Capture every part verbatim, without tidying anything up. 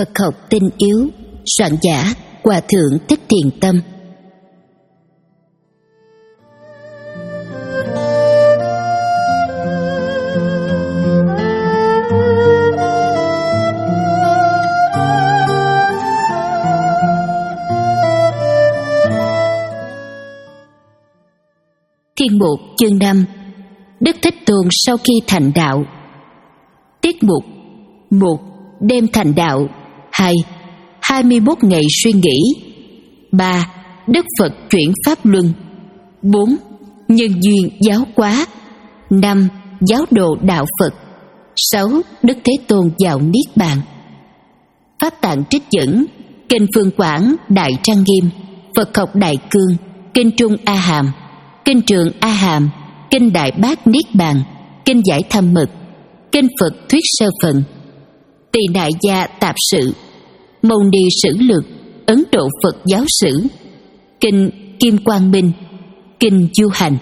Phật học tinh yếu, soạn giả Hòa thượng Thích Thiền Tâm. Thiên mục chương năm. Đức Thích Tôn sau khi thành đạo. Tiết mục: một. Đêm thành đạo. Hai. Hai mươi mốt ngày suy nghĩ. Ba. Đức Phật chuyển pháp luân. Bốn. Nhân duyên giáo hóa. Năm. Giáo đồ đạo Phật. Sáu. Đức Thế Tôn vào Niết Bàn. Pháp tạng trích dẫn: Kinh Phương Quảng Đại Trang Nghiêm, Phật học Đại Cương, Kinh Trung A Hàm, Kinh Trường A Hàm, Kinh Đại Bát Niết Bàn, Kinh Giải Tham Mật, Kinh Phật Thuyết Sơ Phần, Tỳ Nại Gia Tạp Sự, Mâu Ni Sử Lược, Ấn Độ Phật Giáo Sử, Kinh Kim Quang Minh, Kinh Du Hành.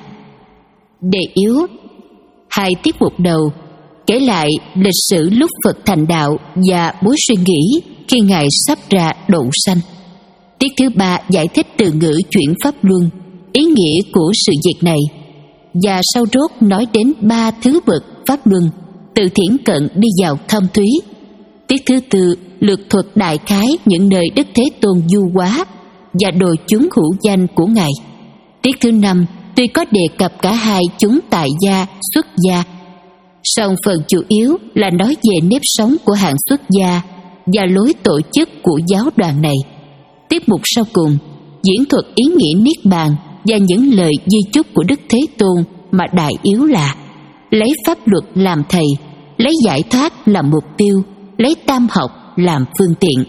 Đề yếu: hai tiết mục đầu kể lại lịch sử lúc Phật thành đạo và mối suy nghĩ khi Ngài sắp ra độ sanh. Tiết thứ ba giải thích từ ngữ chuyển pháp luân, ý nghĩa của sự việc này, và sau rốt nói đến ba thứ bậc pháp luân, từ thiển cận đi vào thâm thúy. Tiết thứ tư lược thuật đại khái những nơi Đức Thế Tôn du hóa và đồ chúng hữu danh của Ngài. Tiết thứ năm tuy có đề cập cả hai chúng tại gia, xuất gia, song phần chủ yếu là nói về nếp sống của hạng xuất gia và lối tổ chức của giáo đoàn này. Tiết mục sau cùng diễn thuật ý nghĩa Niết Bàn và những lời di chúc của Đức Thế Tôn, mà đại yếu là lấy pháp luật làm thầy, lấy giải thoát làm mục tiêu, lấy tam học làm phương tiện.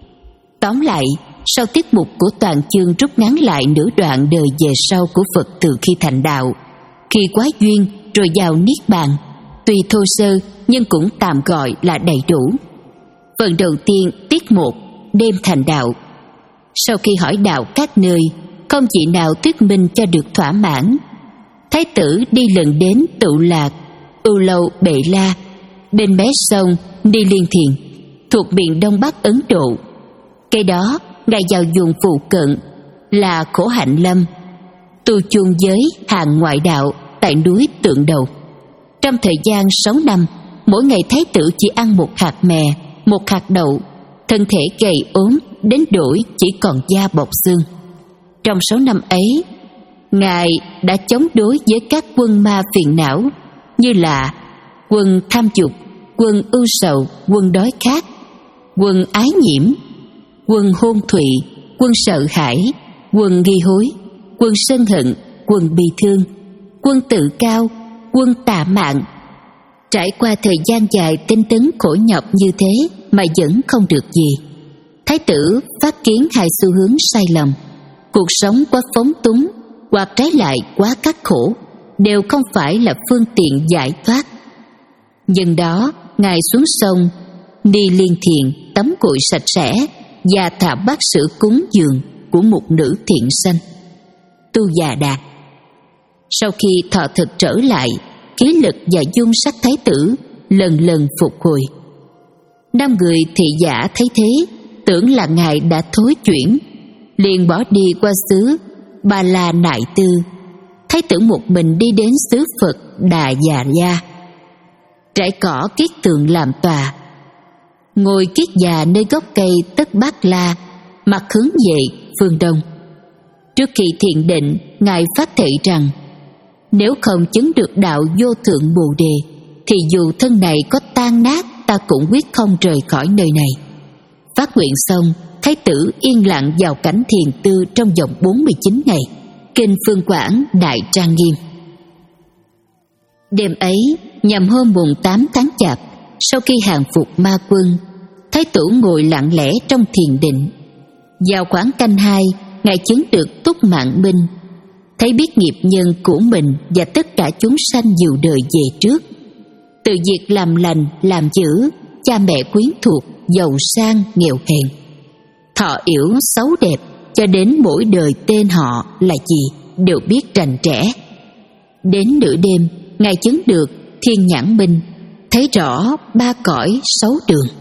Tóm lại, sau tiết mục của toàn chương rút ngắn lại nửa đoạn đời về sau của Phật từ khi thành đạo, khi quá duyên rồi vào Niết Bàn, tuy thô sơ nhưng cũng tạm gọi là đầy đủ. Phần đầu tiên, tiết một, đêm thành đạo. Sau khi hỏi đạo các nơi, không vị nào thuyết minh cho được thỏa mãn. Thái tử đi lần đến Tụ Lạc, Ưu Lâu Bệ La, bên mé sông Ni Liên Thiền, thuộc miền Đông Bắc Ấn Độ. Cây đó, Ngài vào vùng phụ cận là Khổ Hạnh Lâm, tu chung giới hàng ngoại đạo tại núi Tượng Đầu. Trong thời gian sáu năm, mỗi ngày Thái tử chỉ ăn một hạt mè, một hạt đậu, thân thể gầy ốm đến đổi chỉ còn da bọc xương. Trong sáu năm ấy, Ngài đã chống đối với các quân ma phiền não như là quân tham dục, quân ưu sầu, quân đói khát, quân ái nhiễm, quân hôn thụy, quân sợ hãi, quân nghi hối, quân sân hận, quân bi thương, quân tự cao, quân tà mạn. Trải qua thời gian dài tinh tấn khổ nhọc như thế mà vẫn không được gì, Thái tử phát kiến hai xu hướng sai lầm: cuộc sống quá phóng túng hoặc trái lại quá khắc khổ đều không phải là phương tiện giải thoát. Nhân đó, Ngài xuống sông Ni Liên Thiền tắm gội sạch sẽ và thả bát sữa cúng dường của một nữ thiện sanh, Tu Già Đạt. Sau khi thọ thực trở lại, khí lực và dung sắc Thái tử lần lần phục hồi. Năm người thị giả thấy thế, tưởng là Ngài đã thối chuyển, liền bỏ đi qua xứ Ba La Nại Tư. Thái tử một mình đi đến xứ Phật Đà Già Gia, trải cỏ kiết tường làm tòa, ngồi kiết già nơi gốc cây Tất Bát La, mặt hướng về phương đông. Trước khi thiền định, Ngài phát thệ rằng nếu không chứng được đạo vô thượng Bồ Đề thì dù thân này có tan nát, ta cũng quyết không rời khỏi nơi này. Phát nguyện xong, Thái tử yên lặng vào cảnh thiền tư trong vòng bốn mươi chín ngày. Kinh Phương Quảng Đại Trang Nghiêm. Đêm ấy, nhằm hôm mùng tám tháng Chạp, sau khi hàng phục ma quân, Thái tử ngồi lặng lẽ trong thiền định. Vào khoảng canh hai, Ngài chứng được túc mạng minh, thấy biết nghiệp nhân của mình và tất cả chúng sanh nhiều đời về trước, từ việc làm lành làm dữ, cha mẹ quyến thuộc, giàu sang nghèo hèn, thọ yểu xấu đẹp, cho đến mỗi đời tên họ là gì đều biết rành rẽ. Đến nửa đêm, Ngài chứng được thiên nhãn minh, thấy rõ ba cõi sáu đường.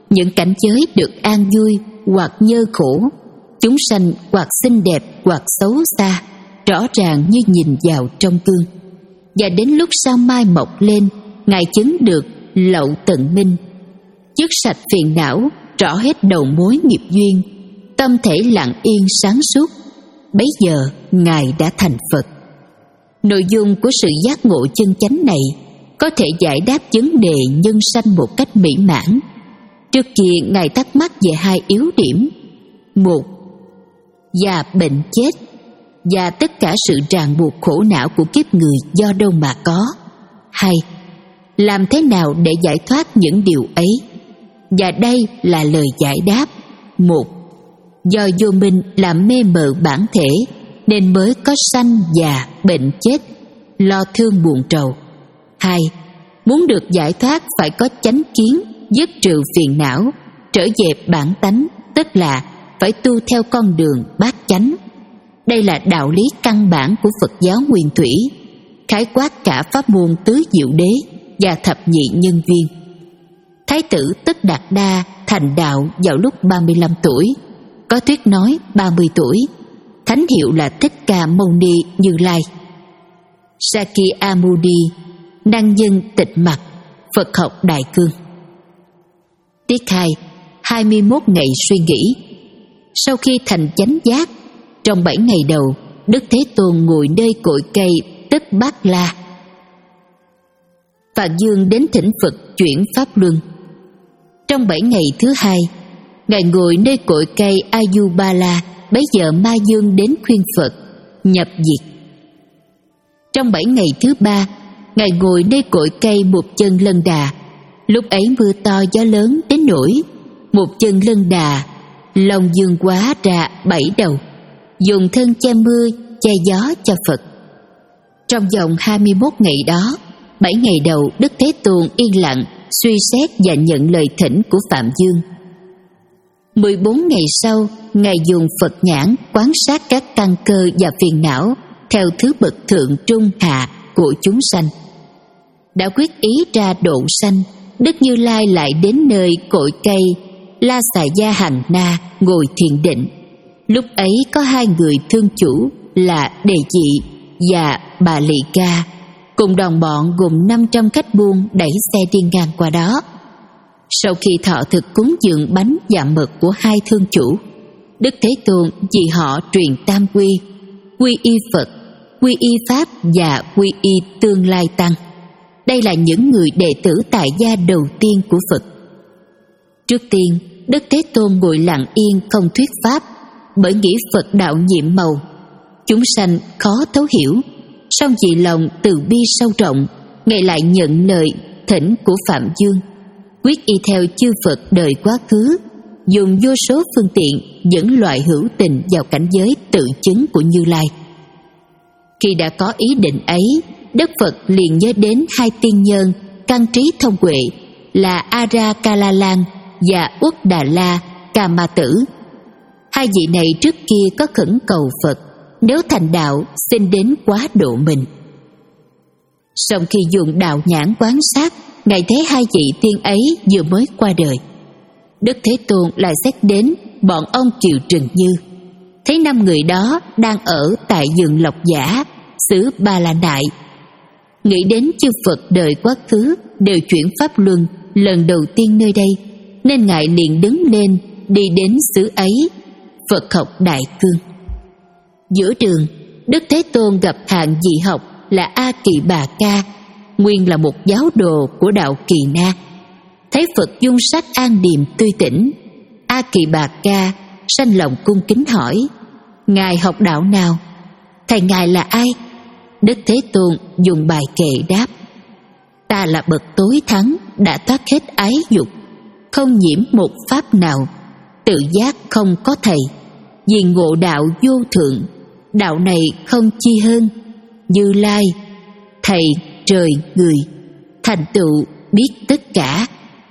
những cảnh giới được an vui hoặc nhơ khổ, chúng sanh hoặc xinh đẹp hoặc xấu xa, rõ ràng như nhìn vào trong gương. Và đến lúc sao mai mọc lên, Ngài chứng được lậu tận minh, dứt sạch phiền não, rõ hết đầu mối nghiệp duyên, tâm thể lặng yên sáng suốt. Bấy giờ Ngài đã thành Phật. Nội dung của sự giác ngộ chân chánh này có thể giải đáp vấn đề nhân sanh một cách mỹ mãn. Trước kia Ngài thắc mắc về hai yếu điểm: một, già bệnh chết, và tất cả sự ràng buộc khổ não của kiếp người do đâu mà có. Hai, làm thế nào để giải thoát những điều ấy? Và đây là lời giải đáp. Một, do vô minh làm mê mờ bản thể, nên mới có sanh già bệnh chết, lo thương buồn trầu. Hai, muốn được giải thoát phải có chánh kiến, dứt trừ phiền não, trở về bản tánh, tức là phải tu theo con đường bát chánh. Đây là đạo lý căn bản của Phật giáo nguyên thủy, khái quát cả pháp môn tứ diệu đế và thập nhị nhân viên. Thái tử Tất Đạt Đa thành đạo vào lúc ba mươi lăm tuổi, có thuyết nói ba mươi tuổi. Thánh hiệu là Thích Ca Mâu Ni Như Lai. Sakyamuni, năng nhân tịch mặc, Phật học Đại Cương. Tiết hai, hai mươi mốt ngày suy nghĩ. Sau khi thành chánh giác, trong bảy ngày đầu, Đức Thế Tôn ngồi nơi cội cây Tức Bát La. Phạn Dương đến thỉnh Phật chuyển pháp luân. Trong bảy ngày thứ hai, Ngài ngồi nơi cội cây Ayubala. Bấy giờ Ma Dương đến khuyên Phật nhập diệt. Trong bảy ngày thứ ba, Ngài ngồi nơi cội cây Một Chân Lân Đà. Lúc ấy mưa to gió lớn đến nỗi Một Chân Lân Đà lòng dương quá ra bảy đầu, dùng thân che mưa che gió cho Phật. Trong vòng hai mươi mốt ngày đó, bảy ngày đầu Đức Thế Tôn yên lặng suy xét và nhận lời thỉnh của Phạm Dương. mười bốn ngày sau, Ngài dùng Phật nhãn quan sát các căn cơ và phiền não theo thứ bậc thượng trung hạ của chúng sanh. Đã quyết ý ra độ sanh, Đức Như Lai lại đến nơi cội cây La Xà Gia Hằng Na ngồi thiền định. Lúc ấy có hai người thương chủ là Đề Dị và Bà Lị Ca cùng đồng bọn gồm năm trăm khách buôn đẩy xe đi ngang qua đó. Sau khi thọ thực cúng dường bánh và mật của hai thương chủ, Đức Thế Tôn vì họ truyền tam quy: quy y Phật, quy y Pháp và quy y Tương Lai Tăng. Đây là những người đệ tử tại gia đầu tiên của Phật. Trước tiên, Đức Thế Tôn ngồi lặng yên không thuyết pháp, bởi nghĩ Phật đạo nhiệm màu, chúng sanh khó thấu hiểu. Song vì lòng từ bi sâu rộng, Ngài lại nhận lời thỉnh của Phạm Dương, quyết y theo chư Phật đời quá khứ, dùng vô số phương tiện dẫn loại hữu tình vào cảnh giới tự chứng của Như Lai. Khi đã có ý định ấy, Đức Phật liền nhớ đến hai tiên nhân căn trí thông huệ là Ara Kala Lan và Uất Đà La Ca Ma Tử. Hai vị này trước kia có khẩn cầu Phật nếu thành đạo xin đến quá độ mình. Song khi dùng đạo nhãn quan sát, Ngài thấy hai vị tiên ấy vừa mới qua đời. Đức Thế Tôn lại xét đến bọn ông Kiều Trừng Như, thấy năm người đó đang ở tại vườn Lộc Giả, xứ Ba La Nại. Nghĩ đến chư Phật đời quá khứ đều chuyển pháp luân lần đầu tiên nơi đây, nên Ngài liền đứng lên đi đến xứ ấy, Phật học Đại Cương. Giữa đường, Đức Thế Tôn gặp hạng dị học là A Kỳ Bà Ca, nguyên là một giáo đồ của đạo Kỳ Na. Thấy Phật dung sắc an điềm tươi tỉnh, A Kỳ Bà Ca sanh lòng cung kính hỏi: Ngài học đạo nào? Thầy Ngài là ai? Đức Thế Tôn dùng bài kệ đáp: Ta là bậc tối thắng, đã thoát hết ái dục, không nhiễm một pháp nào, tự giác không có thầy, vì ngộ đạo vô thượng. Đạo này không chi hơn Như Lai, thầy, trời, người, thành tựu biết tất cả.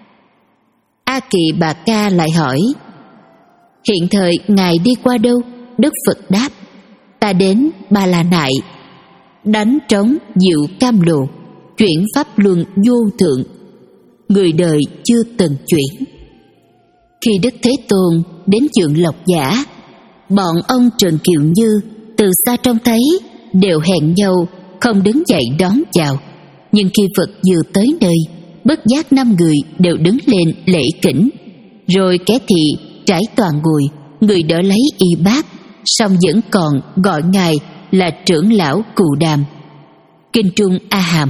A Kỳ Bà Ca lại hỏi: Hiện thời Ngài đi qua đâu? Đức Phật đáp: Ta đến Ba La Nại, đánh trống diệu cam lồ, chuyển pháp luân vô thượng, người đời chưa từng chuyển. Khi Đức Thế Tôn đến Dượng Lộc Giả, bọn ông Trần Kiều Như từ xa trông thấy đều hẹn nhau không đứng dậy đón chào. Nhưng khi Phật vừa tới nơi, bất giác năm người đều đứng lên lễ kính. Rồi kẻ thị trải toàn ngồi, người đỡ lấy y bát, song vẫn còn gọi ngài là trưởng lão Cù Đàm. Kinh Trung A Hàm.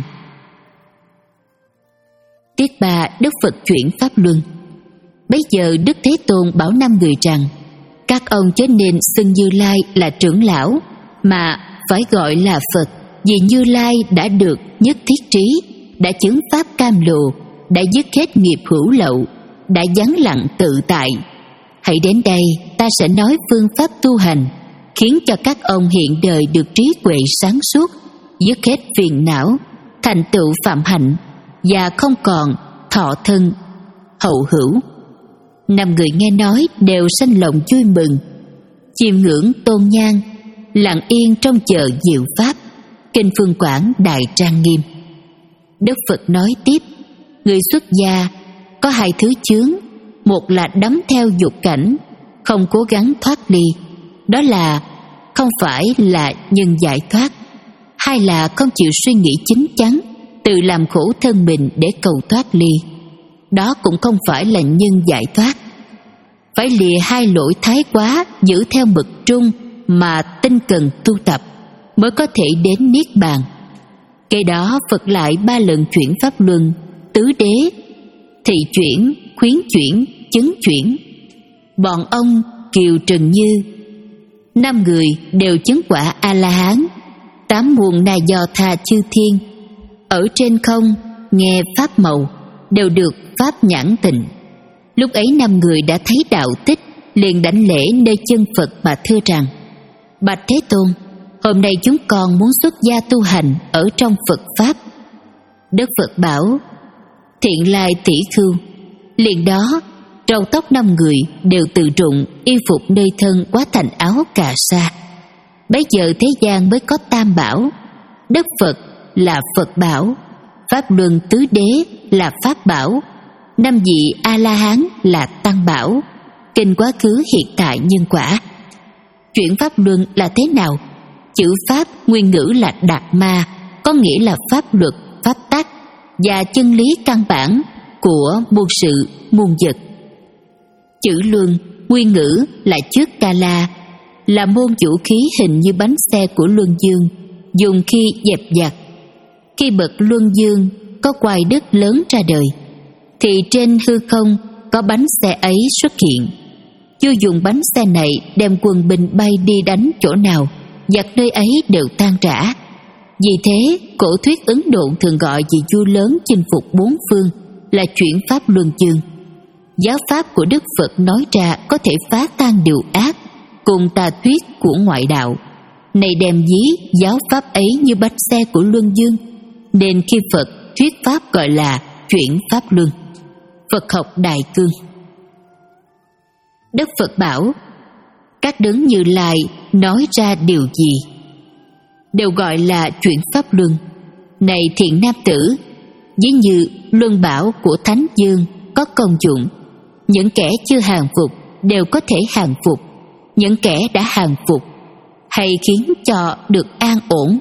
Tiết ba, Đức Phật chuyển Pháp Luân. Bấy giờ Đức Thế Tôn bảo năm người rằng: các ông chớ nên xưng Như Lai là trưởng lão, mà phải gọi là Phật, vì Như Lai đã được nhất thiết trí, đã chứng pháp cam lộ, đã dứt hết nghiệp hữu lậu, đã vắng lặng tự tại. Hãy đến đây, ta sẽ nói phương pháp tu hành, khiến cho các ông hiện đời được trí huệ sáng suốt, dứt hết phiền não, thành tựu phạm hạnh, và không còn thọ thân hậu hữu. Năm người nghe nói đều sanh lòng vui mừng, chiêm ngưỡng tôn nhang, lặng yên trong chờ diệu pháp. Kinh Phương Quảng đại trang nghiêm. Đức Phật nói tiếp: người xuất gia có hai thứ chướng, một là đắm theo dục cảnh, không cố gắng thoát ly, đó là không phải là nhân giải thoát. Hai là không chịu suy nghĩ chín chắn, tự làm khổ thân mình để cầu thoát ly, đó cũng không phải là nhân giải thoát. Phải lìa hai lỗi thái quá, giữ theo mực trung mà tinh cần tu tập, mới có thể đến niết bàn. Cái đó Phật lại ba lần chuyển Pháp Luân: tứ đế, thị chuyển, khuyến chuyển, chứng chuyển. Bọn ông Kiều Trần Như, năm người đều chứng quả A-la-hán. Tám muôn na do tha chư thiên, ở trên không nghe pháp màu, đều được pháp nhãn tịnh. Lúc ấy năm người đã thấy đạo tích, liền đảnh lễ nơi chân Phật mà thưa rằng: bạch Thế Tôn, hôm nay chúng con muốn xuất gia tu hành ở trong Phật pháp. Đức Phật bảo: thiện lai tỷ khưu. Liền đó râu tóc năm người đều tự rụng, y phục nơi thân quá thành áo cà sa. Bấy giờ thế gian mới có tam bảo: Đức Phật là Phật bảo, Pháp Luân tứ đế là Pháp bảo, năm vị A-la-hán là Tăng bảo, kinh quá khứ hiện tại nhân quả. Chuyển Pháp Luân là thế nào? Chữ Pháp nguyên ngữ là Đạt Ma, có nghĩa là pháp luật, pháp tắc và chân lý căn bản của muôn sự muôn vật. Chữ Luân nguyên ngữ là trước Ca-la, là môn vũ khí hình như bánh xe của Luân Dương, dùng khi dẹp giặc. Khi bậc Luân Dương có quài đất lớn ra đời, thì trên hư không có bánh xe ấy xuất hiện. Vua dùng bánh xe này đem quân binh bay đi đánh chỗ nào, giặc nơi ấy đều tan rã. Vì thế cổ thuyết Ấn Độ thường gọi vị vua lớn chinh phục bốn phương là chuyển Pháp Luân Dương. Giáo pháp của Đức Phật nói ra có thể phá tan điều ác cùng tà thuyết của ngoại đạo, này đem dí giáo pháp ấy như bánh xe của Luân Dương, nên khi Phật thuyết pháp gọi là chuyển Pháp Luân. Phật học Đại Cương. Đức Phật bảo: các đấng Như Lai nói ra điều gì đều gọi là chuyển Pháp Luân. Này thiện nam tử, ví như luân bảo của Thánh Dương có công dụng, những kẻ chưa hàng phục đều có thể hàng phục, những kẻ đã hàng phục hay khiến cho được an ổn.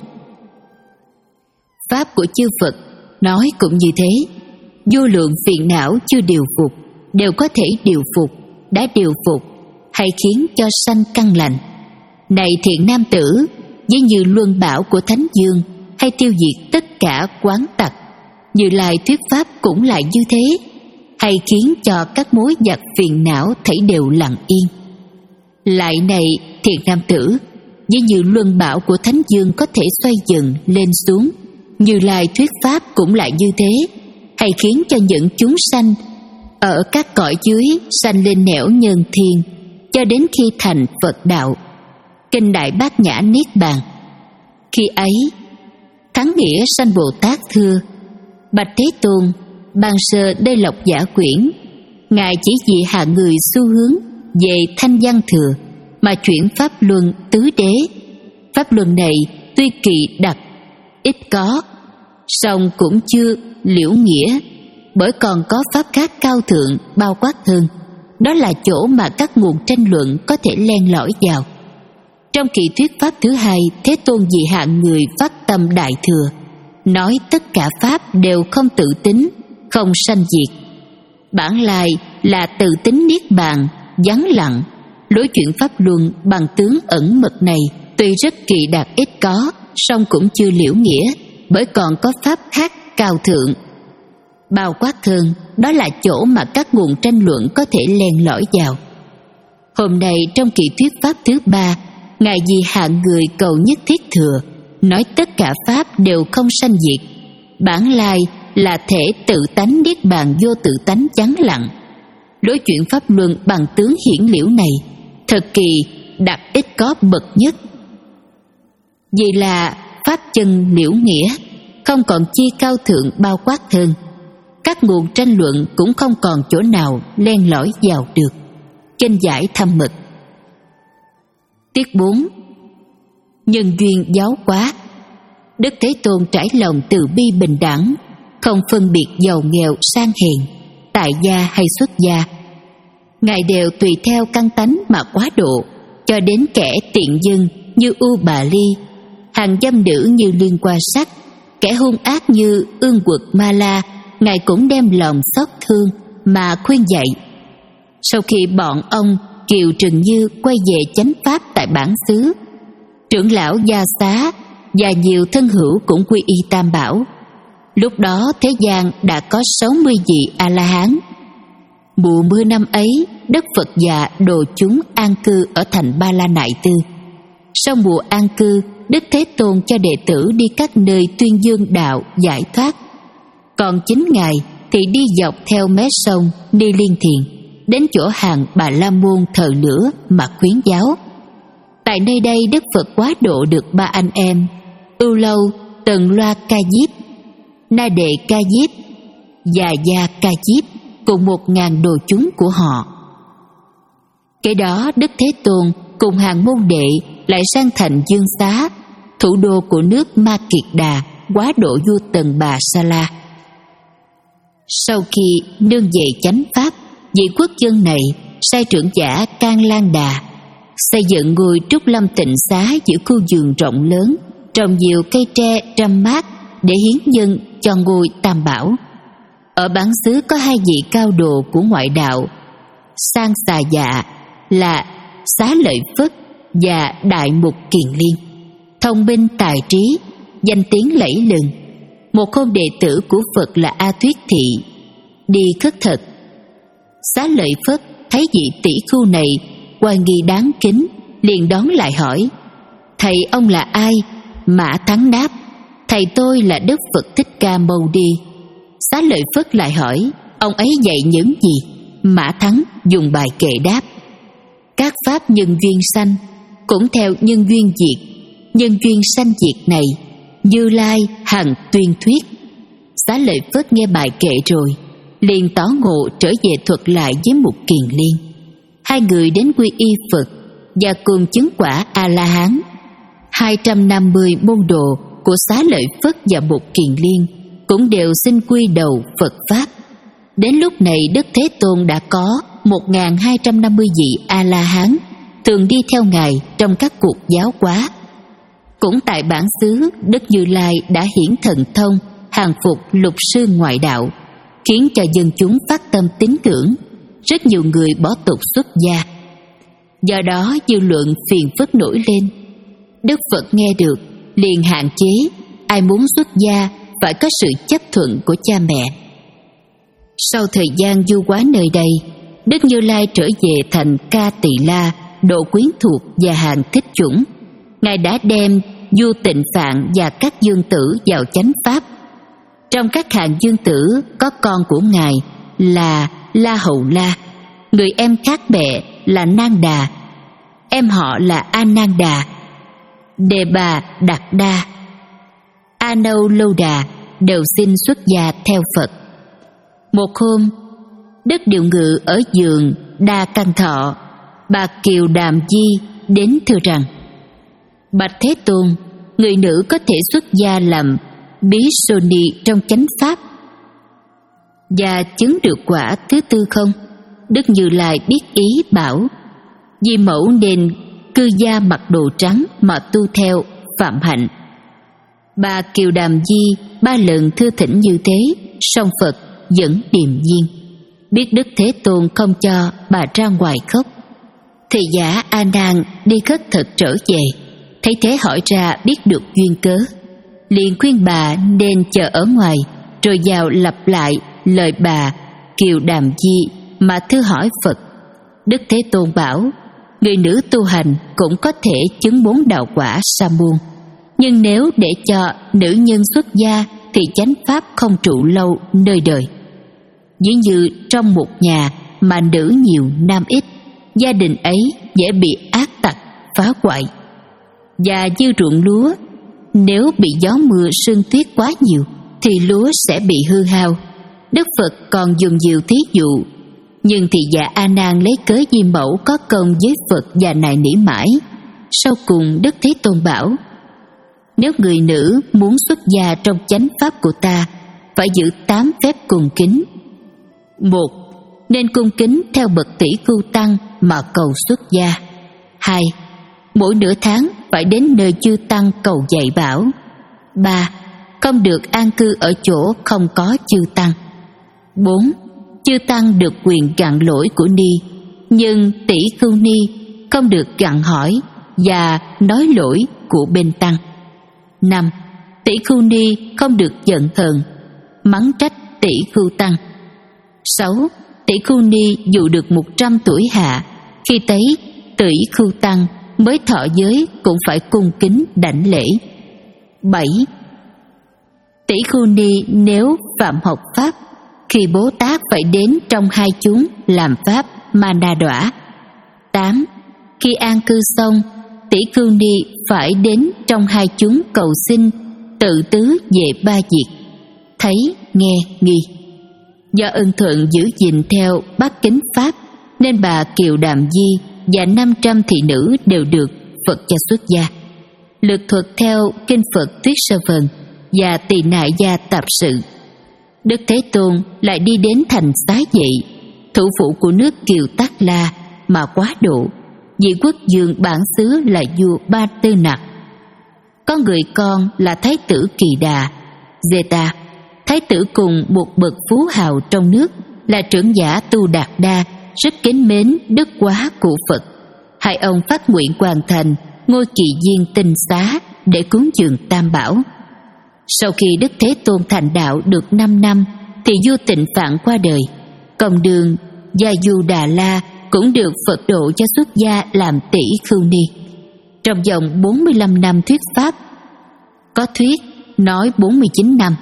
Pháp của chư Phật nói cũng như thế, vô lượng phiền não chưa điều phục đều có thể điều phục, đã điều phục hay khiến cho sanh căn lành. Này thiện nam tử, ví như luân bảo của Thánh Dương hay tiêu diệt tất cả quán tặc, Như Lai thuyết pháp cũng lại như thế, hay khiến cho các mối giặc phiền não thảy đều lặng yên. Lại này thiện nam tử, ví như luân bảo của Thánh Dương có thể xoay dần lên xuống, Như Lai thuyết pháp cũng lại như thế, hay khiến cho những chúng sanh ở các cõi dưới sanh lên nẻo nhân thiên, cho đến khi thành Phật đạo. Kinh Đại Bát Nhã Niết Bàn. Khi ấy Thắng Nghĩa sanh Bồ Tát thưa: bạch Thế Tôn, ban sơ đây Lộc Giả quyển, ngài chỉ vì hạ người xu hướng về thanh văn thừa mà chuyển Pháp Luân tứ đế. Pháp Luân này tuy kỳ đặc, ít có, song cũng chưa liễu nghĩa, bởi còn có pháp khác cao thượng bao quát hơn, đó là chỗ mà các nguồn tranh luận có thể len lỏi vào. Trong kỳ thuyết pháp thứ hai, Thế Tôn vì hạng người phát tâm đại thừa, nói tất cả pháp đều không tự tính, không sanh diệt. Bản lai là tự tính niết bàn, vắng lặng. Lối chuyển pháp luân bằng tướng ẩn mật này tuy rất kỳ đạt ít có, song cũng chưa liễu nghĩa, bởi còn có pháp khác cao thượng. Bao quát hơn, đó là chỗ mà các nguồn tranh luận có thể len lỏi vào. Hôm nay trong kỳ thuyết pháp thứ ba, Ngài vì hạng người cầu nhất thiết thừa, nói tất cả pháp đều không sanh diệt. Bản lai là thể tự tánh niết bàn vô tự tánh vắng lặng. Lối chuyển pháp luân bằng tướng hiển liễu này thật kỳ đặc ít có bậc nhất. Vì là pháp chân liễu nghĩa, không còn chi cao thượng bao quát hơn. Các nguồn tranh luận cũng không còn chỗ nào len lỏi vào được. Kinh giải thâm mật. Tiết bốn. Nhân duyên giáo hóa. Đức Thế Tôn trải lòng từ bi bình đẳng, không phân biệt giàu nghèo sang hèn, tại gia hay xuất gia. Ngài đều tùy theo căn tánh mà quá độ, cho đến kẻ tiện dân như U Bà Ly, hàng dâm nữ như Liên Qua Sắc, kẻ hung ác như Ương Quật Ma La, Ngài cũng đem lòng xót thương mà khuyên dạy. Sau khi bọn ông Kiều Trừng Như quay về chánh pháp tại bản xứ, trưởng lão Gia Xá và nhiều thân hữu cũng quy y Tam Bảo. Lúc đó thế gian đã có sáu mươi vị A-la-hán. Mùa mưa năm ấy, Đức Phật già độ chúng an cư ở thành Ba La Nại Tư. Sau mùa an cư, Đức Thế Tôn cho đệ tử đi các nơi tuyên dương đạo giải thoát. Còn chính Ngài thì đi dọc theo mé sông Ni Liên Thiền, đến chỗ hàng Bà La Môn thờ lửa mà khuyến giáo. Tại nơi đây Đức Phật quá độ được ba anh em Ưu Lâu, Tần Loa Ca Diếp, Na Đệ Ca Diếp, Già Gia Ca Diếp cùng một ngàn đồ chúng của họ. Kế đó Đức Thế Tôn cùng hàng môn đệ lại sang thành Dương Xá, thủ đô của nước Ma Kiệt Đà, quá độ vua Tần Bà Sa La. Sau khi nương về chánh pháp, vị quốc dân này sai trưởng giả Can Lan Đà xây dựng ngôi Trúc Lâm Tịnh Xá giữa khu vườn rộng lớn, trồng nhiều cây tre râm mát để hiến dâng cho ngôi Tam Bảo. Ở bản xứ có hai vị cao đồ của ngoại đạo, Sang Xà Dạ là Xá Lợi Phất và Đại Mục Kiền Liên, thông minh tài trí, danh tiếng lẫy lừng. Một con đệ tử của Phật là A Thuyết Thị đi khất thực. Xá Lợi Phất thấy vị tỷ khu này hoài nghi đáng kính, liền đón lại hỏi: "Thầy ông là ai?" Mã Thắng đáp: "Thầy tôi là Đức Phật Thích Ca Mâu Ni." Xá Lợi Phất lại hỏi: "Ông ấy dạy những gì?" Mã Thắng dùng bài kệ đáp: "Các pháp nhân duyên sanh, cũng theo nhân duyên diệt. Nhân duyên sanh diệt này, Như Lai hằng tuyên thuyết." Xá Lợi Phất nghe bài kệ rồi liền tỏ ngộ, trở về thuật lại với Mục Kiền Liên. Hai người đến quy y Phật và cùng chứng quả A-la-hán. Hai trăm năm mươi môn đồ của Xá Lợi Phất và Mục Kiền Liên cũng đều xin quy đầu Phật pháp. Đến lúc này Đức Thế Tôn đã có một nghìn hai trăm năm mươi vị A-la-hán thường đi theo Ngài trong các cuộc giáo hóa. Cũng tại bản xứ, Đức Như Lai đã hiển thần thông hàng phục lục sư ngoại đạo, khiến cho dân chúng phát tâm tín ngưỡng. Rất nhiều người bỏ tục xuất gia. Do đó dư luận phiền phức nổi lên. Đức Phật nghe được liền hạn chế, ai muốn xuất gia phải có sự chấp thuận của cha mẹ. Sau thời gian du hóa nơi đây, Đức Như Lai trở về thành Ca Tỳ La, độ quyến thuộc và hàng thích chủng. Ngài đã đem vua Tịnh Phạn và các dương tử vào chánh pháp. Trong các hàng dương tử có con của Ngài là La Hầu La, người em khác mẹ là Nang Đà, em họ là A Nan Đà, Đề Bà Đạt Đa, A Nâu Lâu Đà đều xin xuất gia theo Phật. Một hôm, Đức Điều Ngự ở giường Đa Căn Thọ, bà Kiều Đàm Di đến thưa rằng: "Bạch Thế Tôn, người nữ có thể xuất gia làm bí sô ni trong chánh pháp và chứng được quả thứ tư không?" Đức Như Lai biết ý bảo: Di Mẫu nên cư gia mặc đồ trắng mà tu theo phạm hạnh. Bà Kiều Đàm Di ba lần thưa thỉnh như thế, song Phật vẫn điềm nhiên. Biết Đức Thế Tôn không cho, bà ra ngoài khóc. Thị giả A Nan đi khất thực trở về, thấy thế hỏi ra biết được duyên cớ, liền khuyên bà nên chờ ở ngoài, rồi vào lặp lại lời bà Kiều Đàm Di mà thưa hỏi Phật. Đức Thế Tôn bảo: người nữ tu hành cũng có thể chứng bốn đạo quả sa môn, nhưng nếu để cho nữ nhân xuất gia thì chánh pháp không trụ lâu nơi đời. Ví như trong một nhà mà nữ nhiều nam ít, gia đình ấy dễ bị ác tặc phá hoại. Và như ruộng lúa, nếu bị gió mưa sương tuyết quá nhiều thì lúa sẽ bị hư hao. Đức Phật còn dùng nhiều thí dụ, nhưng thị giả A Nan lấy cớ Di Mẫu có công với Phật và nài nỉ mãi. Sau cùng Đức Thế Tôn bảo: nếu người nữ muốn xuất gia trong chánh pháp của ta, phải giữ tám phép cung kính. Một, nên cung kính theo bậc tỷ khưu tăng mà cầu xuất gia. Hai, mỗi nửa tháng phải đến nơi chư tăng cầu dạy bảo. Ba, không được an cư ở chỗ không có chư tăng. Bốn, chư tăng được quyền gặn lỗi của ni, nhưng tỷ khưu ni không được gặn hỏi và nói lỗi của bên tăng. Năm, tỷ khưu ni không được giận hờn, mắng trách tỷ khưu tăng. Sáu, tỷ khưu ni dù được một trăm tuổi hạ, khi thấy tỷ khưu tăng mới thọ giới cũng phải cung kính đảnh lễ. Bảy, tỷ khưu ni nếu phạm học pháp, khi Bố Tát phải đến trong hai chúng làm pháp ma na đọa. Tám, khi an cư xong, tỷ khưu ni phải đến trong hai chúng cầu xin tự tứ về ba việc: thấy, nghe, nghi. Do ưng thuận giữ gìn theo bát kính pháp, nên bà Kiều Đàm Di và năm trăm thị nữ đều được Phật cho xuất gia. Lược thuật theo kinh Phật Tuyết Sơ Vần và Tỳ Nại Gia Tạp Sự. Đức Thế Tôn lại đi đến thành Xá Vệ, thủ phủ của nước Kiều Tát La, mà quá độ. Vị quốc vương bản xứ là vua Ba Tư Nặc. Có người con là Thái tử Kỳ Đà, Zeta. Thái tử cùng một bậc phú hào trong nước là trưởng giả Tu Đạt Đa, rất kính mến đức quá của Phật. Hai ông phát nguyện hoàn thành ngôi kỳ viên tinh xá để cúng dường Tam Bảo. Sau khi Đức Thế Tôn thành đạo được năm năm thì vua Tịnh Phạn qua đời. Công đường Gia Du Đà La cũng được Phật độ cho xuất gia làm tỷ khưu ni. Trong vòng bốn mươi lăm năm thuyết pháp, có thuyết nói bốn mươi chín năm,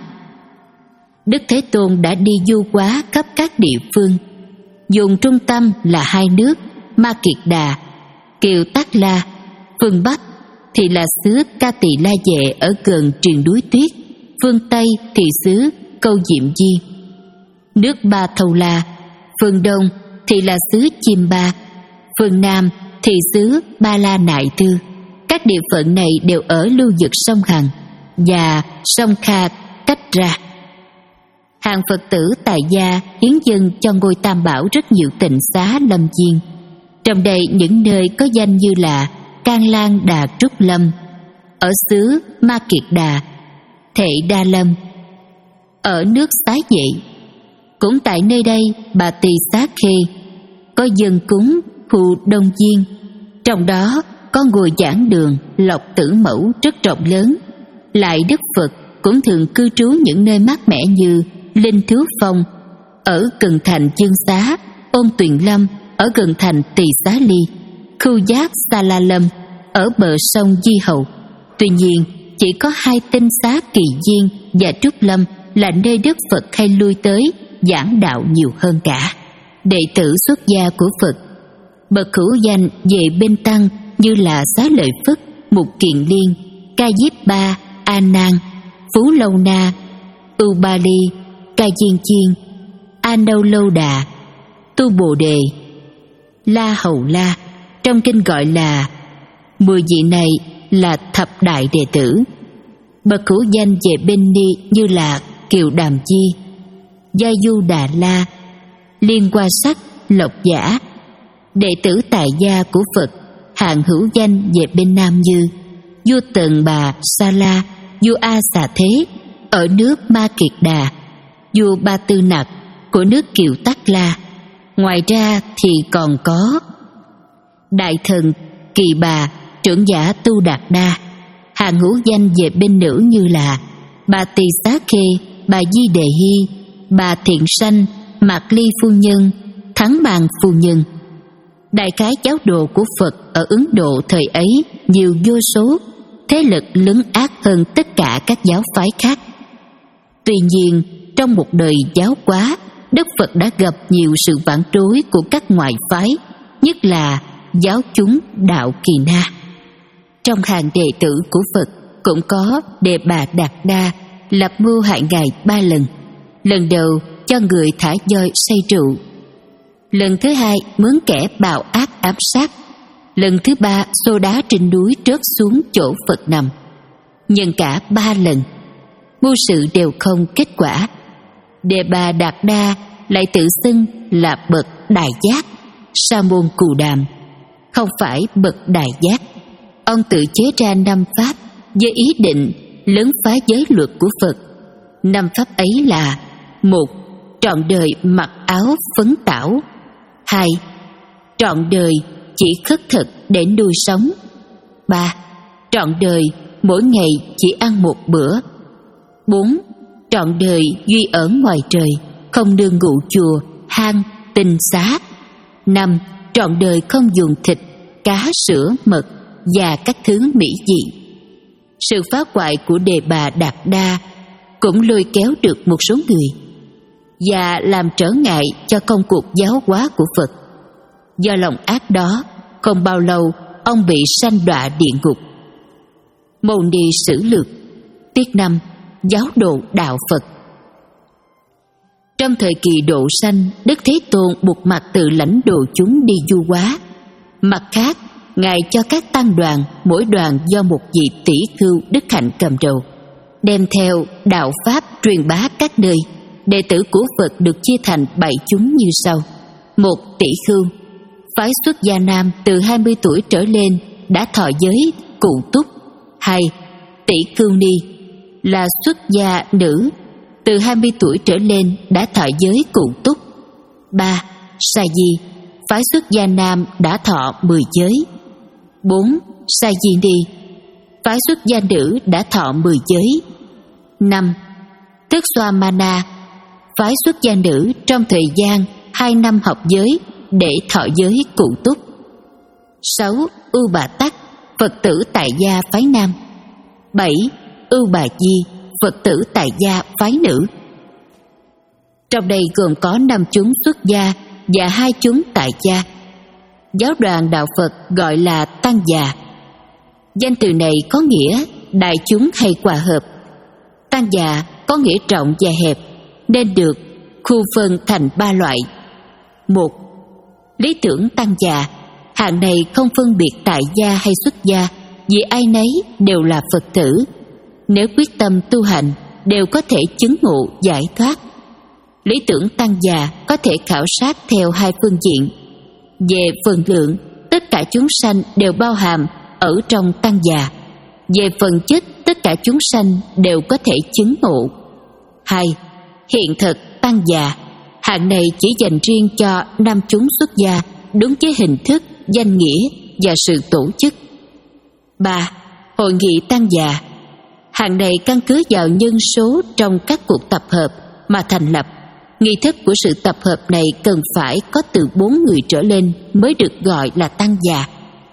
Đức Thế Tôn đã đi du hóa khắp các địa phương. Vùng trung tâm là hai nước Ma Kiệt Đà, Kiều Tát La. Phương Bắc thì là xứ Ca Tỳ La Vệ ở gần triền núi tuyết. Phương Tây thì xứ Câu Diệm Di, nước Ba Thâu La. Phương Đông thì là xứ Chim Ba. Phương Nam thì xứ Ba La Nại Tư. Các địa phận này đều ở lưu vực sông Hằng và sông Kha cách ra. Hàng Phật tử tại gia hiến dâng cho ngôi Tam Bảo rất nhiều tịnh xá lâm viên. Trong đây những nơi có danh như là Can Lan Đà Trúc Lâm, ở xứ Ma Kiệt Đà, Thệ Đa Lâm, ở nước Xá Vệ. Cũng tại nơi đây bà Tỳ Xá Khê có dân cúng khu Đông Diên. Trong đó có ngôi giảng đường Lộc Tử Mẫu rất rộng lớn. Lại Đức Phật cũng thường cư trú những nơi mát mẻ như Linh Thiếu Phong ở gần thành Dương Xá, Ôn Tuyền Lâm ở gần thành Tỳ Xá Ly, khu giác Sa La Lâm ở bờ sông Di Hầu. Tuy nhiên, chỉ có hai tinh xá Kỳ Viên và Trúc Lâm là nơi Đức Phật hay lui tới giảng đạo nhiều hơn cả. Đệ tử xuất gia của Phật, bậc hữu danh về bên tăng như là Xá Lợi Phất, Mục Kiền Liên, Ca Diếp Ba, A Nan, Phú Lâu Na, U Ba Ly, Ca Diên Chiên, A Nâu Lâu Đà, Tu Bồ Đề, La Hầu La. Trong kinh gọi là mười vị này là thập đại đệ tử. Bậc hữu danh về bên ni như là Kiều Đàm Di, Gia Du Đà La, Liên Hoa Sắc, Lộc Giả. Đệ tử tại gia của Phật hạng hữu danh về bên Nam như vua Tần Bà Sa La, vua A Xà Thế ở nước Ma Kiệt Đà, vua Ba Tư Nặc của nước Kiều Tắc La. Ngoài ra thì còn có đại thần Kỳ Bà, trưởng giả Tu Đạt Đa. Hạng hữu danh về bên nữ như là bà Tỳ Xá Khê, bà Di Đề Hy, bà Thiện Sanh, Mạc Ly phu nhân, Thắng Bàn phu nhân. Đại khái giáo đồ của Phật ở Ấn Độ thời ấy nhiều vô số, thế lực lấn át hơn tất cả các giáo phái khác. Tuy nhiên, trong một đời giáo hóa, Đức Phật đã gặp nhiều sự phản đối của các ngoại phái, nhất là giáo chúng Đạo Kỳ Na. Trong hàng đệ tử của Phật cũng có Đề Bà Đạt Đa lập mưu hại Ngài ba lần. Lần đầu cho người thả voi say rượu, lần thứ hai mướn kẻ bạo ác ám sát, lần thứ ba xô đá trên núi rớt xuống chỗ Phật nằm. Nhưng cả ba lần mưu sự đều không kết quả. Đề Bà Đạt Đa lại tự xưng là bậc đại giác, Sa môn Cù Đàm. Không phải bậc đại giác, ông tự chế ra năm pháp với ý định lấn phá giới luật của Phật. Năm pháp ấy là: một, trọn đời mặc áo phấn tảo; hai, trọn đời chỉ khất thực để nuôi sống; ba, trọn đời mỗi ngày chỉ ăn một bữa; bốn, trọn đời duy ở ngoài trời, không nương ngụ chùa, hang, tinh xá; năm, trọn đời không dùng thịt, cá, sữa, mật và các thứ mỹ dị. Sự phá hoại của Đề Bà Đạt Đa cũng lôi kéo được một số người và làm trở ngại cho công cuộc giáo hóa của Phật. Do lòng ác đó, không bao lâu ông bị sanh đọa địa ngục. Mâu Ni Sử Lược, tiết năm, giáo đồ đạo Phật. Trong thời kỳ độ sanh, Đức Thế Tôn một mặt tự lãnh độ chúng đi du hóa, mặt khác Ngài cho các tăng đoàn, mỗi đoàn do một vị tỷ khưu đức hạnh cầm đầu, đem theo đạo pháp truyền bá các nơi. Đệ tử của Phật được chia thành bảy chúng như sau: một, tỷ khưu, phái xuất gia nam từ hai mươi tuổi trở lên đã thọ giới cụ túc. Hai, tỷ khưu ni, là xuất gia nữ từ hai mươi tuổi trở lên đã thọ giới cụ túc. Ba, sa di, phái xuất gia nam đã thọ mười giới. Bốn, sa di ni, phái xuất gia nữ đã thọ mười giới. Năm, tức xoa mana, phái xuất gia nữ trong thời gian hai năm học giới để thọ giới cụ túc. Sáu, ưu bà tắc, Phật tử tại gia phái nam. Bảy, ưu bà di, Phật tử tại gia phái nữ. Trong đây gồm có năm chúng xuất gia và hai chúng tại gia. Giáo đoàn đạo Phật gọi là tăng già. Danh từ này có nghĩa đại chúng hay hòa hợp. Tăng già có nghĩa rộng và hẹp, nên được khu phân thành ba loại. Một, lý tưởng tăng già, hạng này không phân biệt tại gia hay xuất gia, vì ai nấy đều là Phật tử. Nếu quyết tâm tu hành, đều có thể chứng ngộ giải thoát. Lý tưởng tăng già có thể khảo sát theo hai phương diện. Về phần lượng, tất cả chúng sanh đều bao hàm ở trong tăng già. Về phần chất, tất cả chúng sanh đều có thể chứng ngộ. Hai, hiện thực tăng già, hạng này chỉ dành riêng cho năm chúng xuất gia, đúng với hình thức, danh nghĩa và sự tổ chức. Ba, hội nghị tăng già, hạng này căn cứ vào nhân số trong các cuộc tập hợp mà thành lập. Nghi thức của sự tập hợp này cần phải có từ bốn người trở lên mới được gọi là tăng già.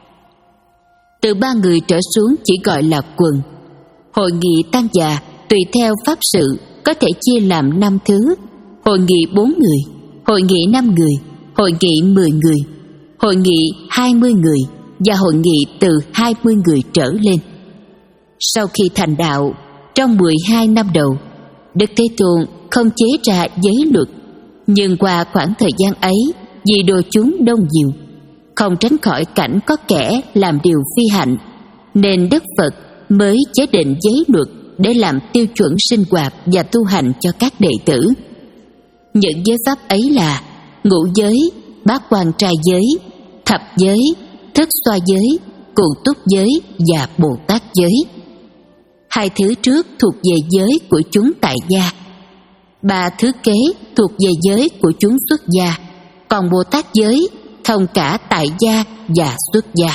Từ ba người trở xuống chỉ gọi là quần. Hội nghị tăng già tùy theo pháp sự có thể chia làm năm thứ: hội nghị bốn người, hội nghị năm người, hội nghị mười người, hội nghị hai mươi người và hội nghị từ hai mươi người trở lên. Sau khi thành đạo, trong mười hai năm đầu, Đức Thế Tôn không chế ra giới luật, nhưng qua khoảng thời gian ấy, vì đồ chúng đông nhiều, không tránh khỏi cảnh có kẻ làm điều phi hạnh, nên Đức Phật mới chế định giới luật để làm tiêu chuẩn sinh hoạt và tu hành cho các đệ tử. Những giới pháp ấy là ngũ giới, bát quan trai giới, thập giới, thất xoa giới, cụ túc giới và Bồ Tát giới. Hai thứ trước thuộc về giới của chúng tại gia. Ba thứ kế thuộc về giới của chúng xuất gia, còn Bồ Tát giới thông cả tại gia và xuất gia.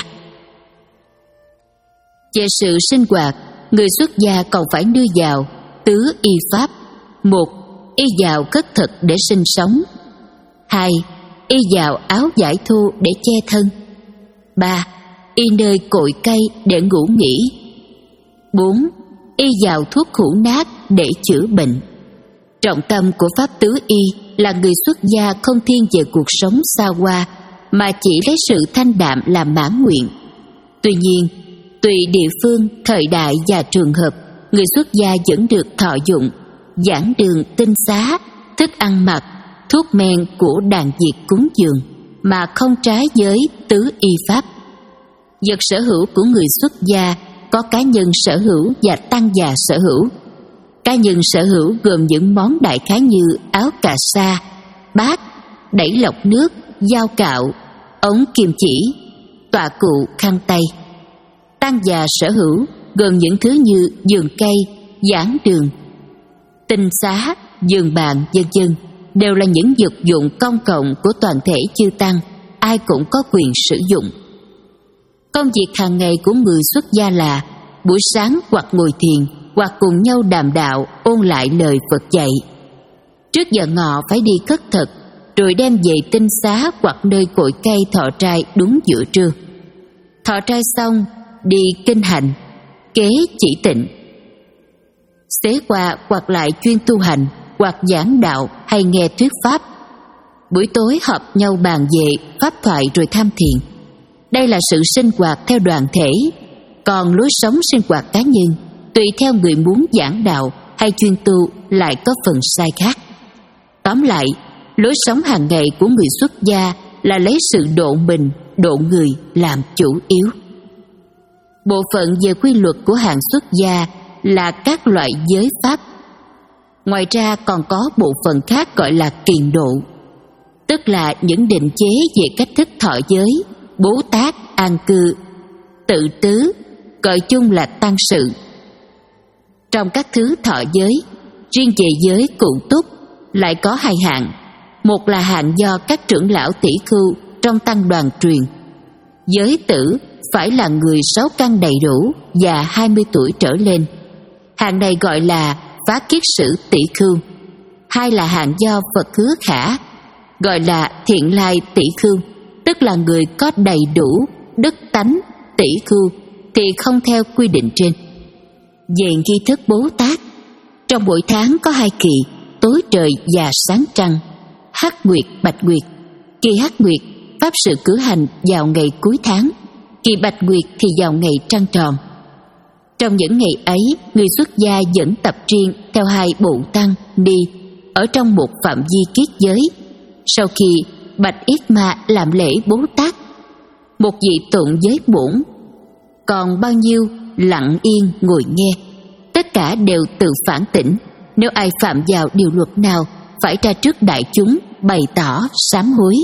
Về sự sinh hoạt, người xuất gia còn phải đưa vào tứ y pháp. Một, y vào khất thực để sinh sống. Hai, y vào áo vải thô để che thân. Ba, y nơi cội cây để ngủ nghỉ. Bốn, y vào thuốc hữu nát để chữa bệnh. Trọng tâm của pháp tứ y là người xuất gia không thiên về cuộc sống xa hoa, mà chỉ lấy sự thanh đạm làm mãn nguyện. Tuy nhiên, tùy địa phương, thời đại và trường hợp, người xuất gia vẫn được thọ dụng giảng đường, tinh xá, thức ăn mặc, thuốc men của đàn diệt cúng dường, mà không trái với tứ y pháp. Vật sở hữu của người xuất gia có cá nhân sở hữu và tăng già sở hữu. Cá nhân sở hữu gồm những món đại khái như áo cà sa, bát, đẩy lọc nước, dao cạo, ống kim chỉ, tọa cụ, khăn tay. Tăng già sở hữu gồm những thứ như giường cây, giảng đường, tinh xá, giường bàn, vân vân, đều là những vật dụng công cộng của toàn thể chư tăng, ai cũng có quyền sử dụng. Công việc hàng ngày của người xuất gia là buổi sáng hoặc ngồi thiền, hoặc cùng nhau đàm đạo, ôn lại lời Phật dạy. Trước giờ ngọ phải đi khất thực, rồi đem về tinh xá hoặc nơi cội cây thọ trai đúng giữa trưa. Thọ trai xong, đi kinh hành, kế chỉ tịnh. Xế qua hoặc lại chuyên tu hành, hoặc giảng đạo hay nghe thuyết pháp. Buổi tối họp nhau bàn về pháp thoại rồi tham thiền. Đây là sự sinh hoạt theo đoàn thể, còn lối sống sinh hoạt cá nhân tùy theo người muốn giảng đạo hay chuyên tu lại có phần sai khác. Tóm lại, lối sống hàng ngày của người xuất gia là lấy sự độ mình, độ người làm chủ yếu. Bộ phận về quy luật của hàng xuất gia là các loại giới pháp. Ngoài ra còn có bộ phận khác gọi là kiền độ, tức là những định chế về cách thức thọ giới, bố tát, an cư, tự tứ, gọi chung là tăng sự. Trong các thứ thọ giới, riêng về giới cụ túc lại có hai hạng. Một là hạng do các trưởng lão tỷ khưu trong tăng đoàn truyền. Giới tử phải là người sáu căn đầy đủ và hai mươi tuổi trở lên. Hạng này gọi là phá kiết sử tỷ khưu. Hai là hạng do Phật hứa khả, gọi là thiện lai tỷ khưu, tức là người có đầy đủ đức tánh tỷ khưu thì không theo quy định trên. Về nghi thức Bố Tát, trong mỗi tháng có hai kỳ, tối trời và sáng trăng, hắc nguyệt, bạch nguyệt. Kỳ hắc nguyệt, pháp sự cử hành vào ngày cuối tháng, kỳ bạch nguyệt thì vào ngày trăng tròn. Trong những ngày ấy, người xuất gia vẫn tập riêng theo hai bộ tăng ni ở trong một phạm vi kiết giới. Sau khi bạch yết ma làm lễ Bố Tát, một vị tụng giới muỗng, còn bao nhiêu lặng yên ngồi nghe. Tất cả đều tự phản tỉnh, nếu ai phạm vào điều luật nào phải ra trước đại chúng bày tỏ sám hối.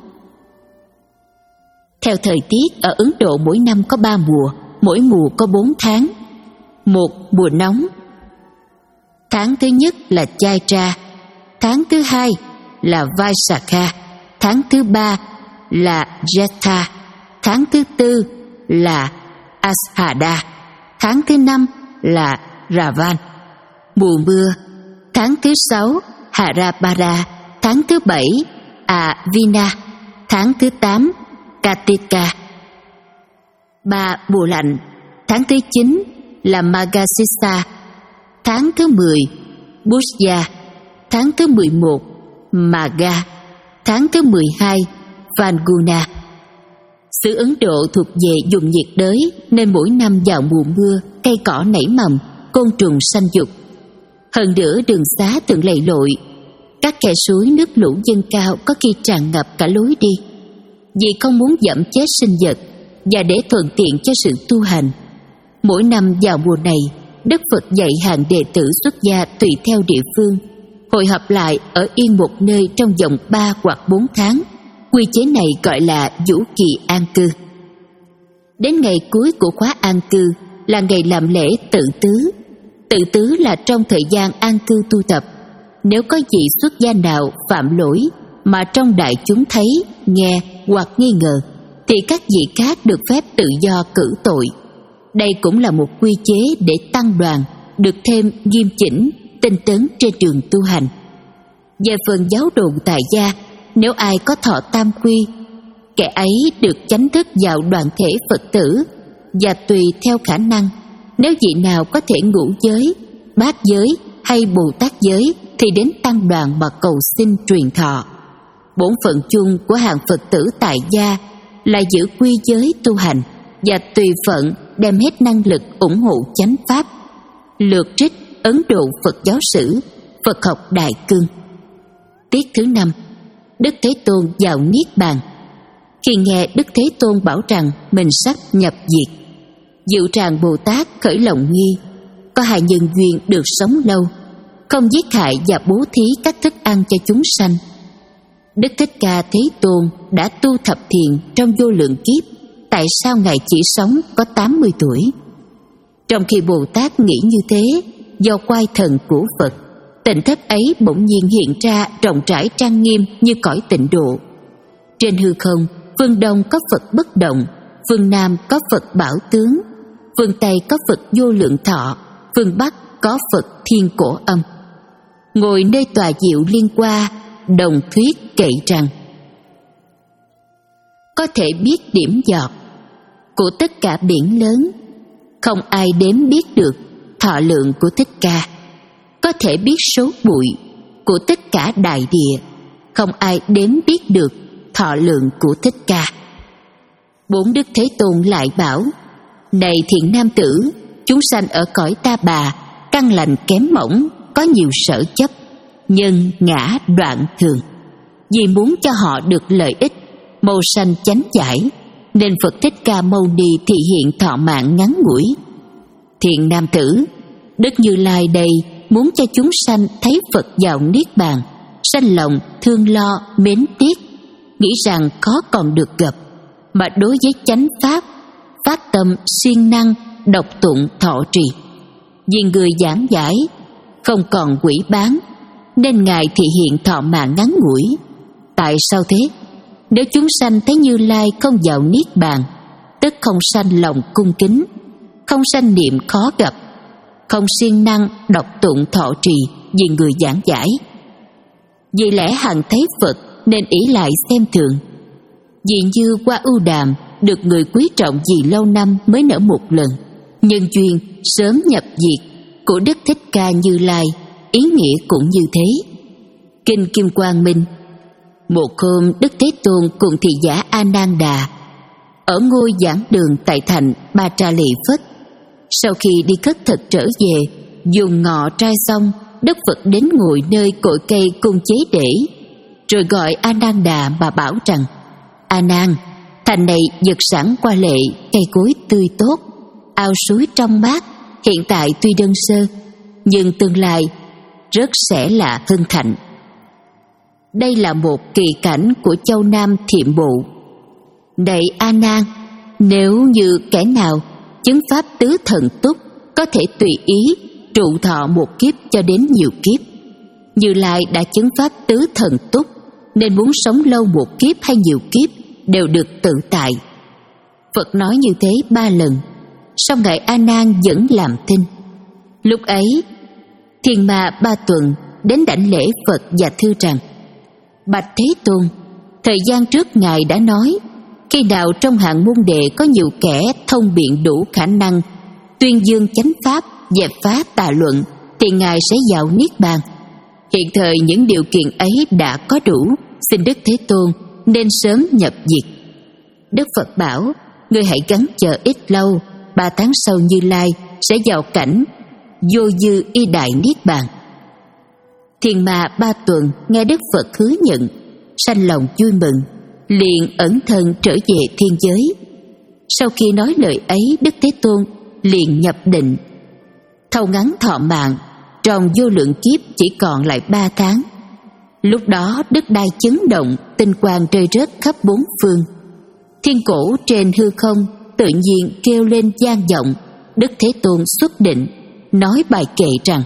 Theo thời tiết, ở Ấn Độ mỗi năm có ba mùa, mỗi mùa có bốn tháng. Một, mùa nóng. Tháng thứ nhất là Chaitra, tháng thứ hai là Vaisakha, tháng thứ ba là Jetha, tháng thứ tư là Ashada, tháng thứ năm là Ravan. Mùa mưa, tháng thứ sáu Harabara, tháng thứ bảy Avina, tháng thứ tám Katika. Ba, mùa lạnh, tháng thứ chín là Margasisa, tháng thứ mười Bushya, tháng thứ mười một Magha, tháng thứ mười hai Falguna. Xứ Ấn Độ thuộc về vùng nhiệt đới nên mỗi năm vào mùa mưa, cây cỏ nảy mầm, côn trùng sanh dục. Hơn nữa đường xá thường lầy lội, các khe suối nước lũ dâng cao có khi tràn ngập cả lối đi. Vì không muốn dẫm chết sinh vật và để thuận tiện cho sự tu hành, mỗi năm vào mùa này, Đức Phật dạy hàng đệ tử xuất gia tùy theo địa phương hội họp lại ở yên một nơi trong vòng ba hoặc bốn tháng, Quy chế này gọi là vũ kỳ an cư. Đến ngày cuối của khóa an cư là ngày làm lễ tự tứ. Tự tứ là trong thời gian an cư tu tập, nếu có vị xuất gia nào phạm lỗi mà trong đại chúng thấy, nghe hoặc nghi ngờ, thì các vị khác được phép tự do cử tội. Đây cũng là một quy chế để tăng đoàn được thêm nghiêm chỉnh, tinh tấn trên đường tu hành. Về phần giáo đồn tại gia, nếu ai có thọ tam quy, kẻ ấy được chánh thức vào đoàn thể Phật tử, và tùy theo khả năng, nếu vị nào có thể ngũ giới, bát giới hay Bồ Tát giới thì đến tăng đoàn mà cầu xin truyền thọ. Bổn phận chung của hàng Phật tử tại gia là giữ quy giới tu hành và tùy phận đem hết năng lực ủng hộ chánh pháp. Lược trích Ấn Độ Phật giáo sử, Phật học Đại Cương. Tiết thứ năm, Đức Thế Tôn vào Niết Bàn. Khi nghe Đức Thế Tôn bảo rằng mình sắp nhập diệt, Diệu Tràng Bồ Tát khởi lòng nghi, có hai nhân duyên được sống lâu, không giết hại và bố thí các thức ăn cho chúng sanh. Đức Thích Ca Thế Tôn đã tu thập thiện trong vô lượng kiếp, tại sao Ngài chỉ sống có tám mươi tuổi? Trong khi Bồ Tát nghĩ như thế, do quay thần của Phật, tịnh thất ấy bỗng nhiên hiện ra rộng rãi trang nghiêm như cõi tịnh độ. Trên hư không, phương Đông có Phật bất động, phương Nam có Phật bảo tướng, phương Tây có Phật vô lượng thọ, phương Bắc có Phật thiên cổ âm. Ngồi nơi tòa diệu liên hoa, đồng thuyết kệ rằng: có thể biết điểm giọt của tất cả biển lớn, không ai đếm biết được thọ lượng của Thích Ca. Có thể biết số bụi của tất cả đại địa, không ai đếm biết được thọ lượng của Thích Ca. Bốn Đức Thế Tôn lại bảo: này thiện nam tử, chúng sanh ở cõi ta bà, căn lành kém mỏng, có nhiều sở chấp, nhân ngã đoạn thường. Vì muốn cho họ được lợi ích, mầu sanh chánh giải, nên Phật Thích Ca Mâu Ni thị hiện thọ mạng ngắn ngủi. Thiện nam tử, Đức Như Lai đây muốn cho chúng sanh thấy Phật vào Niết Bàn, sanh lòng thương lo mến tiếc, nghĩ rằng khó còn được gặp, mà đối với chánh pháp phát tâm siêng năng đọc tụng thọ trì. Vì người giảng giải không còn quỷ bán, nên Ngài thị hiện thọ mạng ngắn ngủi. Tại sao thế? Nếu chúng sanh thấy Như Lai không vào Niết Bàn, tức không sanh lòng cung kính, không sanh niệm khó gặp, không siêng năng đọc tụng thọ trì vì người giảng giải. Vì lẽ hằng thấy Phật nên ỷ lại xem thường. Vì như hoa ưu đàm được người quý trọng vì lâu năm mới nở một lần, nhân duyên sớm nhập diệt của Đức Thích Ca Như Lai, ý nghĩa cũng như thế. Kinh Kim Quang minh: một hôm Đức Thế Tôn cùng thị giả A Nan Đà ở ngôi giảng đường tại thành Ba Tra Lị Phất. Sau khi đi khất thực trở về, dùng ngọ trai xong, Đức Phật đến ngồi nơi cội cây cung chế để, rồi gọi A Nan Đà mà bảo rằng: A Nan, thành này vật sản qua lệ, cây cối tươi tốt, ao suối trong mát, hiện tại tuy đơn sơ, nhưng tương lai rất sẽ là hưng thịnh. Đây là một kỳ cảnh của châu Nam Thiệm Bộ. Này A Nan, nếu như kẻ nào chứng pháp tứ thần túc, có thể tùy ý trụ thọ một kiếp cho đến nhiều kiếp. Như Lai đã chứng pháp tứ thần túc, nên muốn sống lâu một kiếp hay nhiều kiếp đều được tự tại. Phật nói như thế ba lần, song ngài A Nan vẫn làm thinh. Lúc ấy, Thiên Ma Ba Tuần đến đảnh lễ Phật và thưa rằng: bạch Thế Tôn, thời gian trước ngài đã nói, khi nào trong hạng môn đệ có nhiều kẻ thông biện đủ khả năng tuyên dương chánh pháp, dẹp phá tà luận, thì ngài sẽ vào Niết Bàn. Hiện thời những điều kiện ấy đã có đủ, xin Đức Thế Tôn nên sớm nhập diệt. Đức Phật bảo: ngươi hãy gắng chờ ít lâu, ba tháng sau Như Lai sẽ vào cảnh vô dư y đại Niết Bàn. Thiên Ma Ba Tuần nghe Đức Phật hứa nhận, sanh lòng vui mừng, liền ẩn thân trở về thiên giới. Sau khi nói lời ấy, Đức Thế Tôn liền nhập định, thâu ngắn thọ mạng, trong vô lượng kiếp chỉ còn lại ba tháng. Lúc đó đất đai chấn động, tinh quang rơi rớt khắp bốn phương. Thiên cổ trên hư không tự nhiên kêu lên vang vọng. Đức Thế Tôn xuất định, nói bài kệ rằng: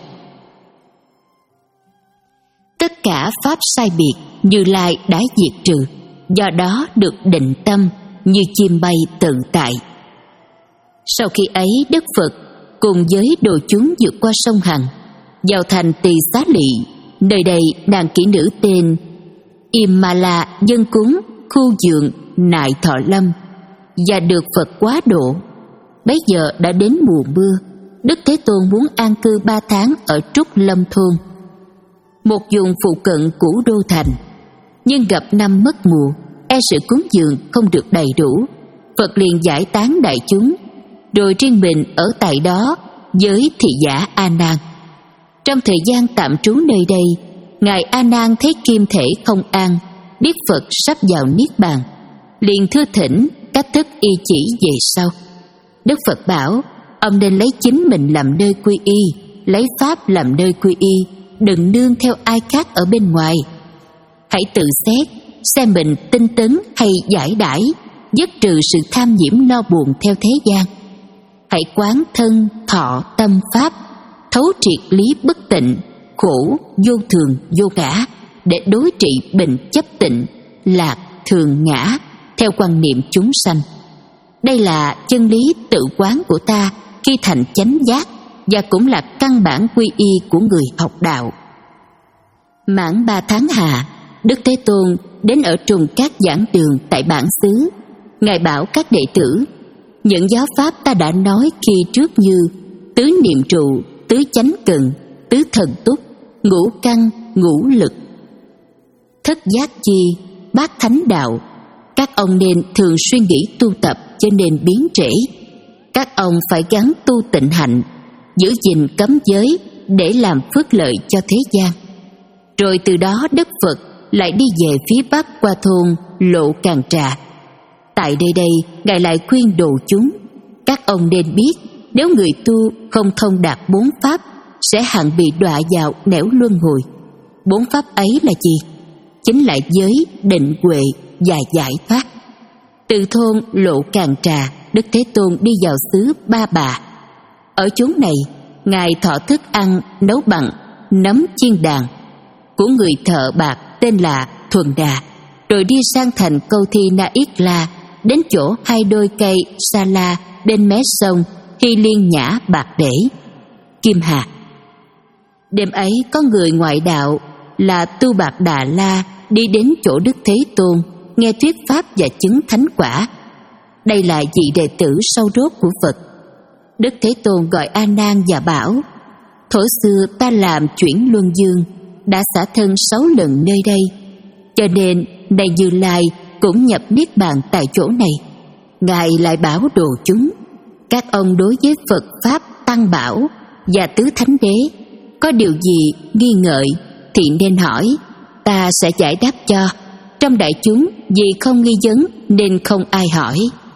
tất cả pháp sai biệt Như Lai đã diệt trừ, do đó được định tâm, như chim bay tự tại. Sau khi ấy, Đức Phật cùng với đồ chúng vượt qua sông Hằng, vào thành Tỳ Xá Lị. Nơi đây nàng kỹ nữ tên Imala dân cúng khu dượng nại thọ lâm, và được Phật quá độ. Bấy giờ đã đến mùa mưa, Đức Thế Tôn muốn an cư ba tháng ở Trúc Lâm Thôn, một vùng phụ cận của đô thành. Nhưng gặp năm mất mùa, e sự cúng dường không được đầy đủ, Phật liền giải tán đại chúng, rồi riêng mình ở tại đó với thị giả A Nan. Trong thời gian tạm trú nơi đây, ngài A Nan thấy kim thể không an, biết Phật sắp vào niết bàn, liền thưa thỉnh cách thức y chỉ về sau. Đức Phật bảo ông nên lấy chính mình làm nơi quy y, lấy pháp làm nơi quy y, đừng nương theo ai khác ở bên ngoài. Hãy tự xét xem mình tinh tấn hay giải đãi, dứt trừ sự tham nhiễm lo buồn theo thế gian. Hãy quán thân thọ tâm pháp, thấu triệt lý bất tịnh, khổ vô thường vô ngã, để đối trị bệnh chấp tịnh, lạc thường ngã theo quan niệm chúng sanh. Đây là chân lý tự quán của ta khi thành chánh giác, và cũng là căn bản quy y của người học đạo. Mãn ba tháng hạ, Đức Thế Tôn đến ở Trùng Các giảng đường tại bản xứ. Ngài bảo các đệ tử: những giáo pháp ta đã nói khi trước như tứ niệm trụ, tứ chánh cần, tứ thần túc, ngũ căn, ngũ lực, thất giác chi, bát thánh đạo, các ông nên thường suy nghĩ tu tập, cho nên biến trễ. Các ông phải gắng tu tịnh hạnh, giữ gìn cấm giới để làm phước lợi cho thế gian. Rồi từ đó Đức Phật lại đi về phía bắc qua thôn Lộ Càng Trà. Tại nơi đây, ngài lại khuyên đồ chúng: các ông nên biết, nếu người tu không thông đạt bốn pháp, sẽ hẳn bị đọa vào nẻo luân hồi. Bốn pháp ấy là gì? Chính là giới, định, huệ và giải thoát. Từ thôn Lộ Càng Trà, Đức Thế Tôn đi vào xứ Ba Bà. Ở chốn này, ngài thọ thức ăn nấu bằng nấm chiên đàn của người thợ bạc tên là Thuần Đà, rồi đi sang thành Câu Thi Na Yết La, đến chỗ hai đôi cây sa la bên mé sông Hy Liên Nhã Bạc Để, Kim Hà. Đêm ấy có người ngoại đạo là Tu Bạc Đà La đi đến chỗ Đức Thế Tôn, nghe thuyết pháp và chứng thánh quả. Đây là vị đệ tử sâu rốt của Phật. Đức Thế Tôn gọi A Nan và bảo: thuở xưa ta làm chuyển luân dương, đã xả thân sáu lần nơi đây, cho nên này Như Lai cũng nhập niết bàn tại chỗ này. Ngài lại bảo đồ chúng: các ông đối với Phật pháp Tăng Bảo và tứ thánh đế có điều gì nghi ngợi thì nên hỏi, ta sẽ giải đáp cho. Trong đại chúng vì không nghi vấn nên không ai hỏi.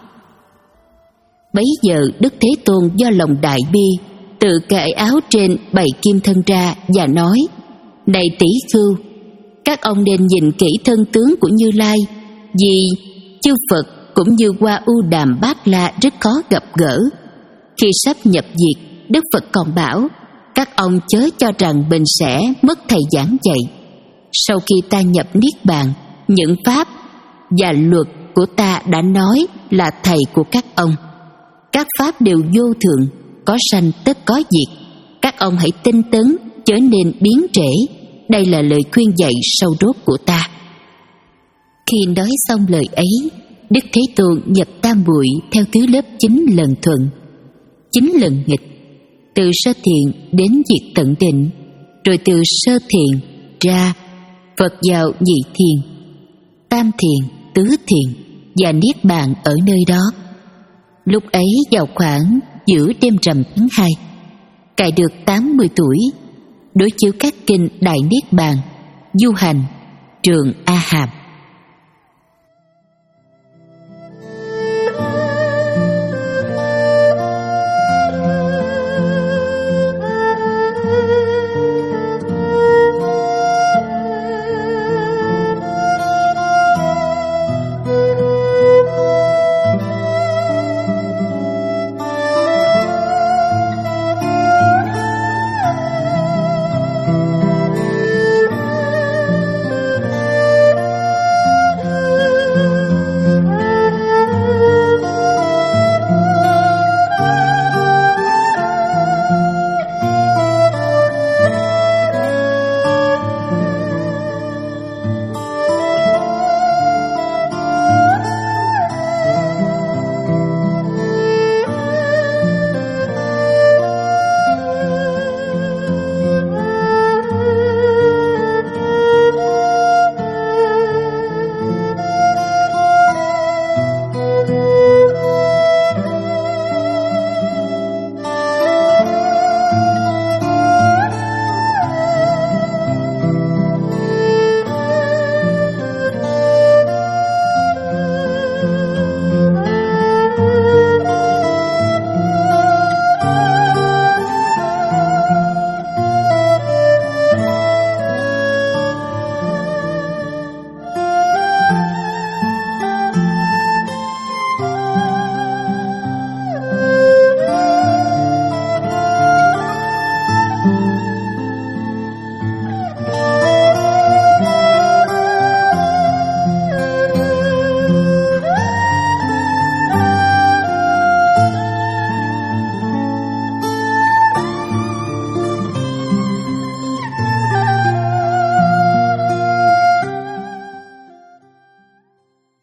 Bấy giờ Đức Thế Tôn do lòng đại bi, tự cởi áo trên bày kim thân ra và nói: này tỷ khưu, các ông nên nhìn kỹ thân tướng của Như Lai, vì chư Phật cũng như Hoa U Đàm Bát La rất khó gặp gỡ. Khi sắp nhập diệt, Đức Phật còn bảo: các ông chớ cho rằng mình sẽ mất thầy giảng dạy. Sau khi ta nhập niết bàn, những pháp và luật của ta đã nói là thầy của các ông. Các pháp đều vô thượng, có sanh tất có diệt. Các ông hãy tinh tấn, chớ nên biến trễ. Đây là lời khuyên dạy sâu rốt của ta. Khi nói xong lời ấy, Đức Thế Tôn nhập tam muội theo thứ lớp chín lần thuận, chín lần nghịch, từ sơ thiện đến diệt tận định, rồi từ sơ thiện ra Phật vào nhị thiền, tam thiền, tứ thiền và niết bàn ở nơi đó. Lúc ấy vào khoảng giữa đêm rằm tháng hai, Ngài được tám mươi tuổi, đối chiếu các kinh Đại Niết Bàn, du hành Trường A Hàm.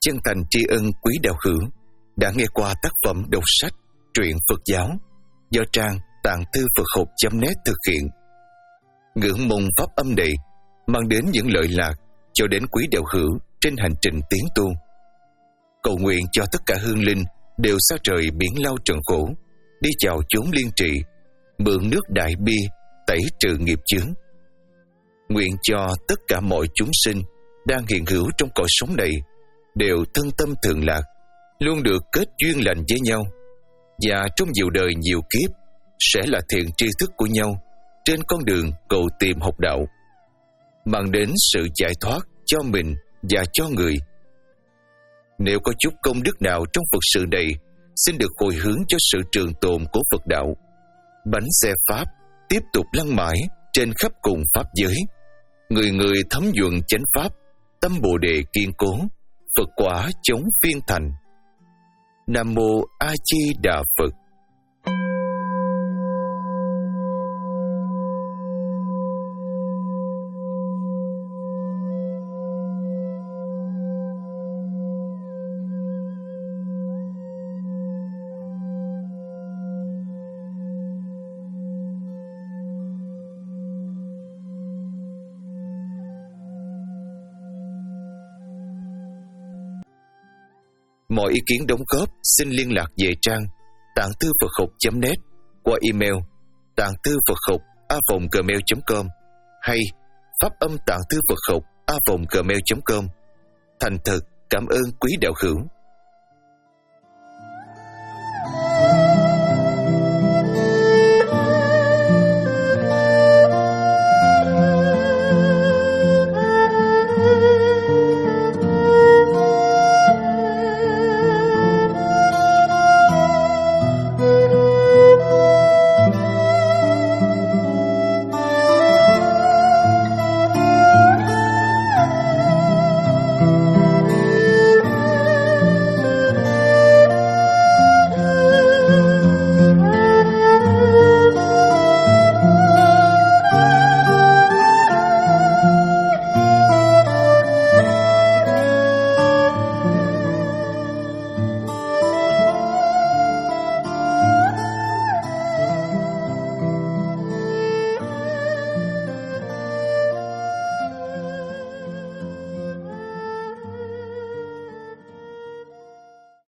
chân thành tri ân quý đạo hữu đã nghe qua tác phẩm đọc sách truyện Phật giáo do trang tạng thư Phật học chấm net thực hiện. Ngưỡng mong pháp âm này mang đến những lợi lạc cho đến quý đạo hữu trên hành trình tiến tu. Cầu nguyện cho tất cả hương linh đều xa trời biển lao trần khổ, đi chào chốn liên trị, mượn nước đại bi tẩy trừ nghiệp chướng. Nguyện cho tất cả mọi chúng sinh đang hiện hữu trong cõi sống này đều thân tâm thượng lạc, luôn được kết duyên lành với nhau, và trong nhiều đời nhiều kiếp sẽ là thiện tri thức của nhau trên con đường cầu tìm học đạo, mang đến sự giải thoát cho mình và cho người. Nếu có chút công đức nào trong Phật sự này, xin được hồi hướng cho sự trường tồn của Phật đạo. Bánh xe Pháp tiếp tục lăn mãi trên khắp cùng Pháp giới. Người người thấm nhuận chánh Pháp, tâm Bồ Đề kiên cố, Phật quả chống phiên thành. Nam Mô A Di Đà Phật. Mọi ý kiến đóng góp xin liên lạc về trang tạng thư Phật học chấm net qua email tạng thư Phật học a vòng gmail chấm com hay pháp âm tạng thư Phật học a vòng gmail chấm com. Thành thật cảm ơn quý đạo hữu.